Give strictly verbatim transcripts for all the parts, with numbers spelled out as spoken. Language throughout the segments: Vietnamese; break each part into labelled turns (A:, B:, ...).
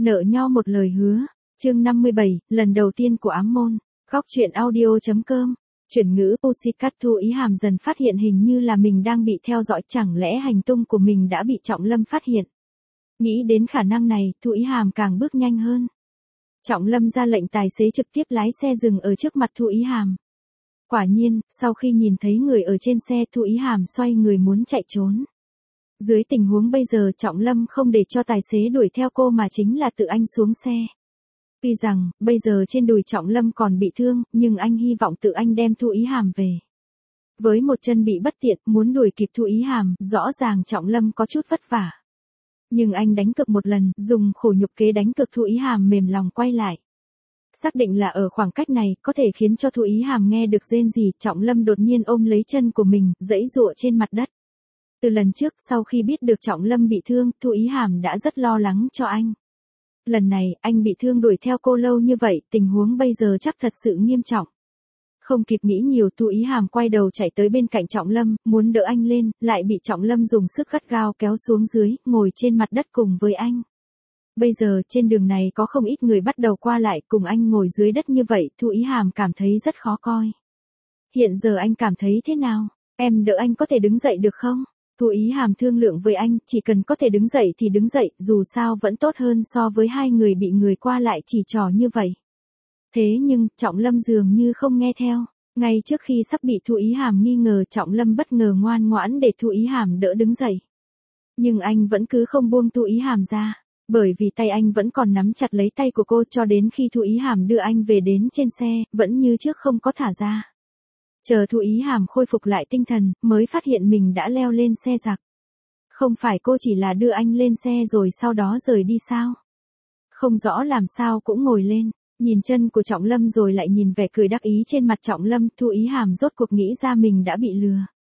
A: Nợ nho một lời hứa. Chương năm mươi bảy, lần đầu tiên của ám môn. Góc truyện audio chấm com. Chuyển ngữ Pussycat. Thu Ý Hàm dần phát hiện hình như là mình đang bị theo dõi, chẳng lẽ hành tung của mình đã bị Trọng Lâm phát hiện. Nghĩ đến khả năng này, Thu Ý Hàm càng bước nhanh hơn. Trọng Lâm ra lệnh tài xế trực tiếp lái xe dừng ở trước mặt Thu Ý Hàm. Quả nhiên, sau khi nhìn thấy người ở trên xe, Thu Ý Hàm xoay người muốn chạy trốn. Dưới tình huống bây giờ, Trọng Lâm không để cho tài xế đuổi theo cô mà chính là tự anh xuống xe. Tuy rằng, bây giờ trên đùi Trọng Lâm còn bị thương, nhưng anh hy vọng tự anh đem Thu Ý Hàm về. Với một chân bị bất tiện, muốn đuổi kịp Thu Ý Hàm, rõ ràng Trọng Lâm có chút vất vả. Nhưng anh đánh cược một lần, dùng khổ nhục kế đánh cược Thu Ý Hàm mềm lòng quay lại. Xác định là ở khoảng cách này, có thể khiến cho Thu Ý Hàm nghe được rên rỉ, Trọng Lâm đột nhiên ôm lấy chân của mình, giãy giụa trên mặt đất. Từ lần trước, sau khi biết được Trọng Lâm bị thương, Thu Ý Hàm đã rất lo lắng cho anh. Lần này, anh bị thương đuổi theo cô lâu như vậy, tình huống bây giờ chắc thật sự nghiêm trọng. Không kịp nghĩ nhiều, Thu Ý Hàm quay đầu chạy tới bên cạnh Trọng Lâm, muốn đỡ anh lên, lại bị Trọng Lâm dùng sức gắt gao kéo xuống dưới, ngồi trên mặt đất cùng với anh. Bây giờ, trên đường này có không ít người bắt đầu qua lại, cùng anh ngồi dưới đất như vậy, Thu Ý Hàm cảm thấy rất khó coi. Hiện giờ anh cảm thấy thế nào? Em đỡ anh có thể đứng dậy được không? Thu Ý Hàm thương lượng với anh, chỉ cần có thể đứng dậy thì đứng dậy, dù sao vẫn tốt hơn so với hai người bị người qua lại chỉ trỏ như vậy. Thế nhưng, Trọng Lâm dường như không nghe theo. Ngay trước khi sắp bị Thu Ý Hàm nghi ngờ, Trọng Lâm bất ngờ ngoan ngoãn để Thu Ý Hàm đỡ đứng dậy. Nhưng anh vẫn cứ không buông Thu Ý Hàm ra, bởi vì tay anh vẫn còn nắm chặt lấy tay của cô cho đến khi Thu Ý Hàm đưa anh về đến trên xe, vẫn như trước không có thả ra. Chờ Thu Ý Hàm khôi phục lại tinh thần, mới phát hiện mình đã leo lên xe giặc. Không phải cô chỉ là đưa anh lên xe rồi sau đó rời đi sao? Không rõ làm sao cũng ngồi lên, nhìn chân của Trọng Lâm rồi lại nhìn vẻ cười đắc ý trên mặt Trọng Lâm, Thu Ý Hàm rốt cuộc nghĩ ra mình đã bị lừa.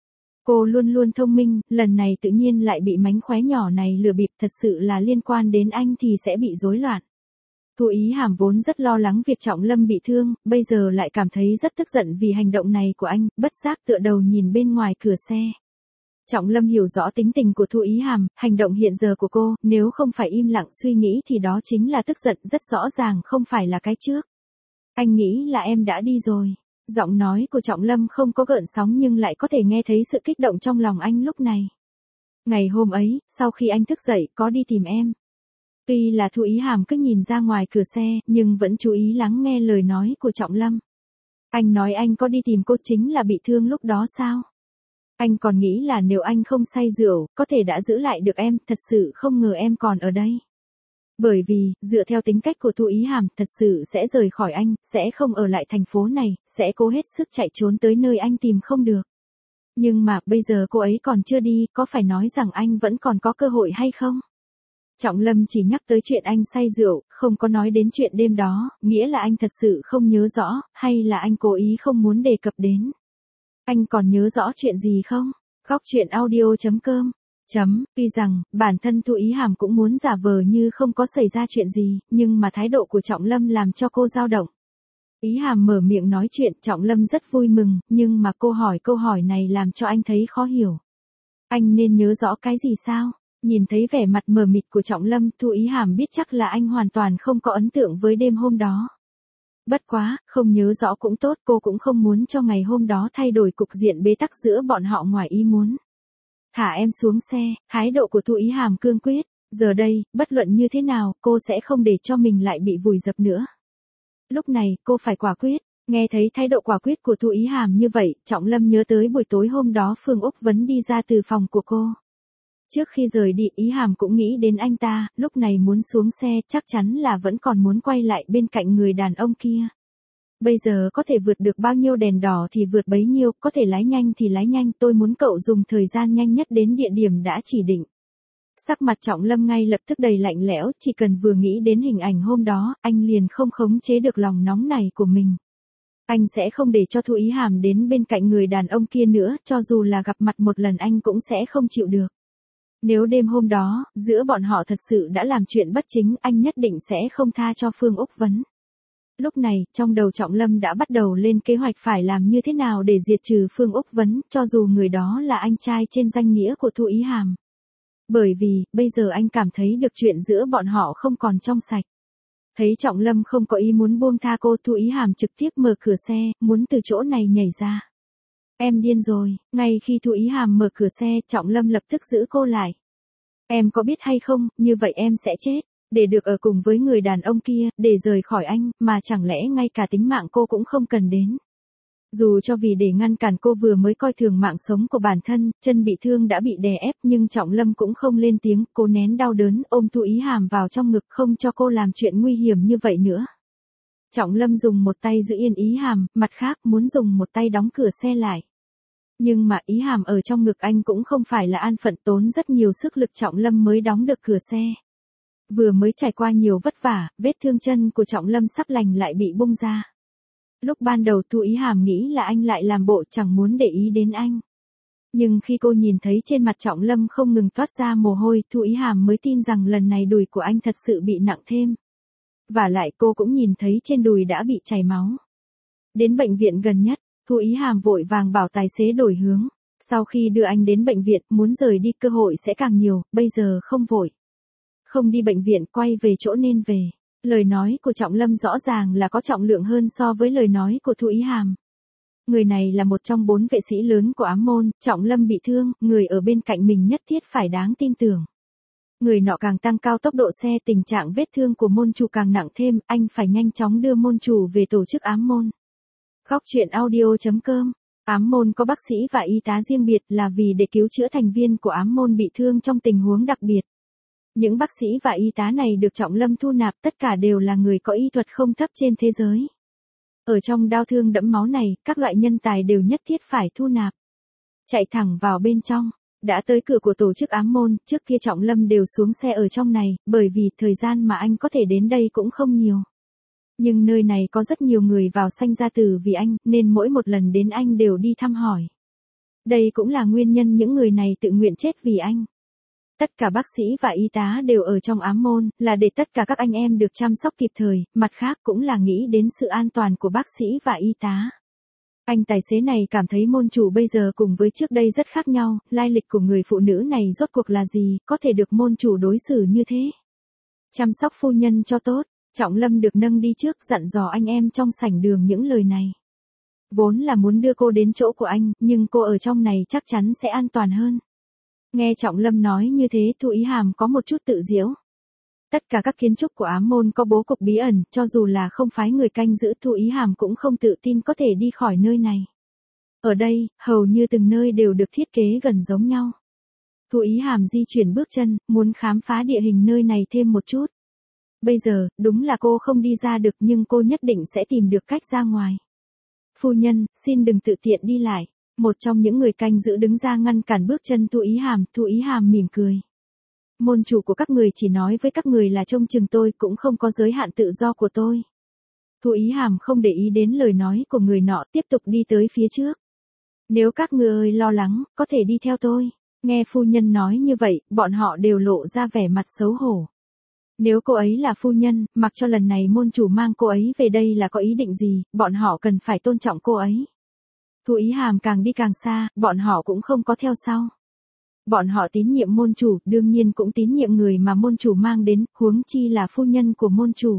A: Cô luôn luôn thông minh, lần này tự nhiên lại bị mánh khóe nhỏ này lừa bịp, thật sự là liên quan đến anh thì sẽ bị rối loạn. Thu Ý Hàm vốn rất lo lắng việc Trọng Lâm bị thương, bây giờ lại cảm thấy rất tức giận vì hành động này của anh, bất giác tựa đầu nhìn bên ngoài cửa xe. Trọng Lâm hiểu rõ tính tình của Thu Ý Hàm, hành động hiện giờ của cô, nếu không phải im lặng suy nghĩ thì đó chính là tức giận, rất rõ ràng không phải là cái trước. Anh nghĩ là em đã đi rồi. Giọng nói của Trọng Lâm không có gợn sóng nhưng lại có thể nghe thấy sự kích động trong lòng anh lúc này. Ngày hôm ấy, sau khi anh thức dậy, có đi tìm em. Tuy là Thu Ý Hàm cứ nhìn ra ngoài cửa xe, nhưng vẫn chú ý lắng nghe lời nói của Trọng Lâm. Anh nói anh có đi tìm cô chính là bị thương lúc đó sao? Anh còn nghĩ là nếu anh không say rượu, có thể đã giữ lại được em, thật sự không ngờ em còn ở đây. Bởi vì, dựa theo tính cách của Thu Ý Hàm, thật sự sẽ rời khỏi anh, sẽ không ở lại thành phố này, sẽ cố hết sức chạy trốn tới nơi anh tìm không được. Nhưng mà, bây giờ cô ấy còn chưa đi, có phải nói rằng anh vẫn còn có cơ hội hay không? Trọng Lâm chỉ nhắc tới chuyện anh say rượu, không có nói đến chuyện đêm đó, nghĩa là anh thật sự không nhớ rõ, hay là anh cố ý không muốn đề cập đến. Anh còn nhớ rõ chuyện gì không? Góc truyện audio chấm com. Chấm, tuy rằng, bản thân Thu Ý Hàm cũng muốn giả vờ như không có xảy ra chuyện gì, nhưng mà thái độ của Trọng Lâm làm cho cô dao động. Ý Hàm mở miệng nói chuyện, Trọng Lâm rất vui mừng, nhưng mà cô hỏi câu hỏi này làm cho anh thấy khó hiểu. Anh nên nhớ rõ cái gì sao? Nhìn thấy vẻ mặt mờ mịt của Trọng Lâm, Thu Ý Hàm biết chắc là anh hoàn toàn không có ấn tượng với đêm hôm đó. Bất quá, không nhớ rõ cũng tốt, cô cũng không muốn cho ngày hôm đó thay đổi cục diện bế tắc giữa bọn họ ngoài ý muốn. Thả em xuống xe, thái độ của Thu Ý Hàm cương quyết, giờ đây, bất luận như thế nào, cô sẽ không để cho mình lại bị vùi dập nữa. Lúc này, cô phải quả quyết, nghe thấy thái độ quả quyết của Thu Ý Hàm như vậy, Trọng Lâm nhớ tới buổi tối hôm đó Phương Úc Vấn đi ra từ phòng của cô. Trước khi rời đi, Ý Hàm cũng nghĩ đến anh ta, lúc này muốn xuống xe, chắc chắn là vẫn còn muốn quay lại bên cạnh người đàn ông kia. Bây giờ có thể vượt được bao nhiêu đèn đỏ thì vượt bấy nhiêu, có thể lái nhanh thì lái nhanh, tôi muốn cậu dùng thời gian nhanh nhất đến địa điểm đã chỉ định. Sắc mặt Trọng Lâm ngay lập tức đầy lạnh lẽo, chỉ cần vừa nghĩ đến hình ảnh hôm đó, anh liền không khống chế được lòng nóng này của mình. Anh sẽ không để cho Thu Ý Hàm đến bên cạnh người đàn ông kia nữa, cho dù là gặp mặt một lần anh cũng sẽ không chịu được. Nếu đêm hôm đó, giữa bọn họ thật sự đã làm chuyện bất chính, anh nhất định sẽ không tha cho Phương Úc Vấn. Lúc này, trong đầu Trọng Lâm đã bắt đầu lên kế hoạch phải làm như thế nào để diệt trừ Phương Úc Vấn, cho dù người đó là anh trai trên danh nghĩa của Thu Ý Hàm. Bởi vì, bây giờ anh cảm thấy được chuyện giữa bọn họ không còn trong sạch. Thấy Trọng Lâm không có ý muốn buông tha cô, Thu Ý Hàm trực tiếp mở cửa xe, muốn từ chỗ này nhảy ra. Em điên rồi, ngay khi Thu Ý Hàm mở cửa xe, Trọng Lâm lập tức giữ cô lại. Em có biết hay không, như vậy em sẽ chết, để được ở cùng với người đàn ông kia, để rời khỏi anh, mà chẳng lẽ ngay cả tính mạng cô cũng không cần đến. Dù cho vì để ngăn cản cô vừa mới coi thường mạng sống của bản thân, chân bị thương đã bị đè ép, nhưng Trọng Lâm cũng không lên tiếng, cô nén đau đớn, ôm Thu Ý Hàm vào trong ngực không cho cô làm chuyện nguy hiểm như vậy nữa. Trọng Lâm dùng một tay giữ yên Ý Hàm, mặt khác muốn dùng một tay đóng cửa xe lại. Nhưng mà Ý Hàm ở trong ngực anh cũng không phải là an phận, tốn rất nhiều sức lực Trọng Lâm mới đóng được cửa xe. Vừa mới trải qua nhiều vất vả, vết thương chân của Trọng Lâm sắp lành lại bị bung ra. Lúc ban đầu Thu Ý Hàm nghĩ là anh lại làm bộ chẳng muốn để ý đến anh. Nhưng khi cô nhìn thấy trên mặt Trọng Lâm không ngừng toát ra mồ hôi, Thu Ý Hàm mới tin rằng lần này đùi của anh thật sự bị nặng thêm. Và lại cô cũng nhìn thấy trên đùi đã bị chảy máu. Đến bệnh viện gần nhất, Thu Ý Hàm vội vàng bảo tài xế đổi hướng. Sau khi đưa anh đến bệnh viện, muốn rời đi cơ hội sẽ càng nhiều, bây giờ không vội. Không đi bệnh viện, quay về chỗ nên về. Lời nói của Trọng Lâm rõ ràng là có trọng lượng hơn so với lời nói của Thu Ý Hàm. Người này là một trong bốn vệ sĩ lớn của ám môn, Trọng Lâm bị thương, người ở bên cạnh mình nhất thiết phải đáng tin tưởng. Người nọ càng tăng cao tốc độ xe, tình trạng vết thương của môn chủ càng nặng thêm, anh phải nhanh chóng đưa môn chủ về tổ chức ám môn. Khóc chuyện audio chấm com. Ám môn có bác sĩ và y tá riêng biệt là vì để cứu chữa thành viên của ám môn bị thương trong tình huống đặc biệt. Những bác sĩ và y tá này được Trọng Lâm thu nạp, tất cả đều là người có y thuật không thấp trên thế giới. Ở trong đau thương đẫm máu này, các loại nhân tài đều nhất thiết phải thu nạp. Chạy thẳng vào bên trong, đã tới cửa của tổ chức ám môn, trước kia Trọng Lâm đều xuống xe ở trong này, bởi vì thời gian mà anh có thể đến đây cũng không nhiều. Nhưng nơi này có rất nhiều người vào sanh ra tử vì anh, nên mỗi một lần đến anh đều đi thăm hỏi. Đây cũng là nguyên nhân những người này tự nguyện chết vì anh. Tất cả bác sĩ và y tá đều ở trong ám môn, là để tất cả các anh em được chăm sóc kịp thời, mặt khác cũng là nghĩ đến sự an toàn của bác sĩ và y tá. Anh tài xế này cảm thấy môn chủ bây giờ cùng với trước đây rất khác nhau, lai lịch của người phụ nữ này rốt cuộc là gì, có thể được môn chủ đối xử như thế. Chăm sóc phu nhân cho tốt, Trọng Lâm được nâng đi trước, dặn dò anh em trong sảnh đường những lời này. Vốn là muốn đưa cô đến chỗ của anh, nhưng cô ở trong này chắc chắn sẽ an toàn hơn. Nghe Trọng Lâm nói như thế, Thu Ý Hàm có một chút tự giễu. Tất cả các kiến trúc của ám môn có bố cục bí ẩn, cho dù là không phái người canh giữ, Thu Ý Hàm cũng không tự tin có thể đi khỏi nơi này. Ở đây, hầu như từng nơi đều được thiết kế gần giống nhau. Thu Ý Hàm di chuyển bước chân, muốn khám phá địa hình nơi này thêm một chút. Bây giờ, đúng là cô không đi ra được, nhưng cô nhất định sẽ tìm được cách ra ngoài. Phu nhân, xin đừng tự tiện đi lại. Một trong những người canh giữ đứng ra ngăn cản bước chân Thu Ý Hàm, Thu Ý Hàm mỉm cười. Môn chủ của các người chỉ nói với các người là trông chừng tôi, cũng không có giới hạn tự do của tôi. Thu Ý Hàm không để ý đến lời nói của người nọ, tiếp tục đi tới phía trước. Nếu các người lo lắng, có thể đi theo tôi. Nghe phu nhân nói như vậy, bọn họ đều lộ ra vẻ mặt xấu hổ. Nếu cô ấy là phu nhân, mặc cho lần này môn chủ mang cô ấy về đây là có ý định gì, bọn họ cần phải tôn trọng cô ấy. Thu Ý Hàm càng đi càng xa, bọn họ cũng không có theo sau. Bọn họ tín nhiệm môn chủ, đương nhiên cũng tín nhiệm người mà môn chủ mang đến, huống chi là phu nhân của môn chủ.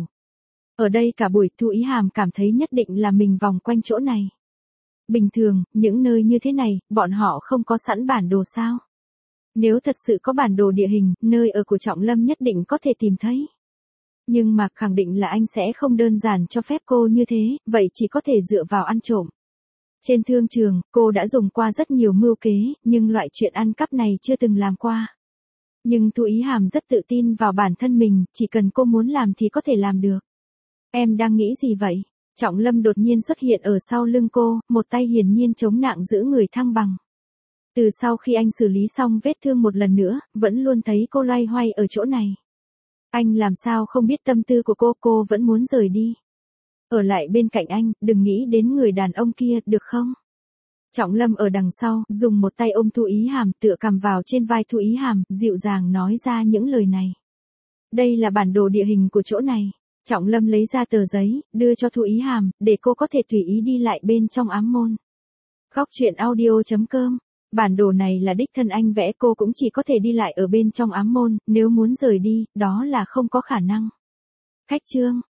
A: Ở đây cả buổi, Thu Ý Hàm cảm thấy nhất định là mình vòng quanh chỗ này. Bình thường, những nơi như thế này, bọn họ không có sẵn bản đồ sao? Nếu thật sự có bản đồ địa hình, nơi ở của Trọng Lâm nhất định có thể tìm thấy. Nhưng mà khẳng định là anh sẽ không đơn giản cho phép cô như thế, vậy chỉ có thể dựa vào ăn trộm. Trên thương trường, cô đã dùng qua rất nhiều mưu kế, nhưng loại chuyện ăn cắp này chưa từng làm qua. Nhưng Thu Ý Hàm rất tự tin vào bản thân mình, chỉ cần cô muốn làm thì có thể làm được. Em đang nghĩ gì vậy? Trọng Lâm đột nhiên xuất hiện ở sau lưng cô, một tay hiển nhiên chống nặng giữ người thăng bằng. Từ sau khi anh xử lý xong vết thương một lần nữa, vẫn luôn thấy cô loay hoay ở chỗ này. Anh làm sao không biết tâm tư của cô, cô vẫn muốn rời đi. Ở lại bên cạnh anh, đừng nghĩ đến người đàn ông kia, được không? Trọng Lâm ở đằng sau, dùng một tay ôm Thu Ý Hàm, tựa cằm vào trên vai Thu Ý Hàm, dịu dàng nói ra những lời này. Đây là bản đồ địa hình của chỗ này. Trọng Lâm lấy ra tờ giấy, đưa cho Thu Ý Hàm, để cô có thể tùy ý đi lại bên trong ám môn. Khóc chuyện audio chấm com Bản đồ này là đích thân anh vẽ, cô cũng chỉ có thể đi lại ở bên trong ám môn, nếu muốn rời đi, đó là không có khả năng. Khách trương,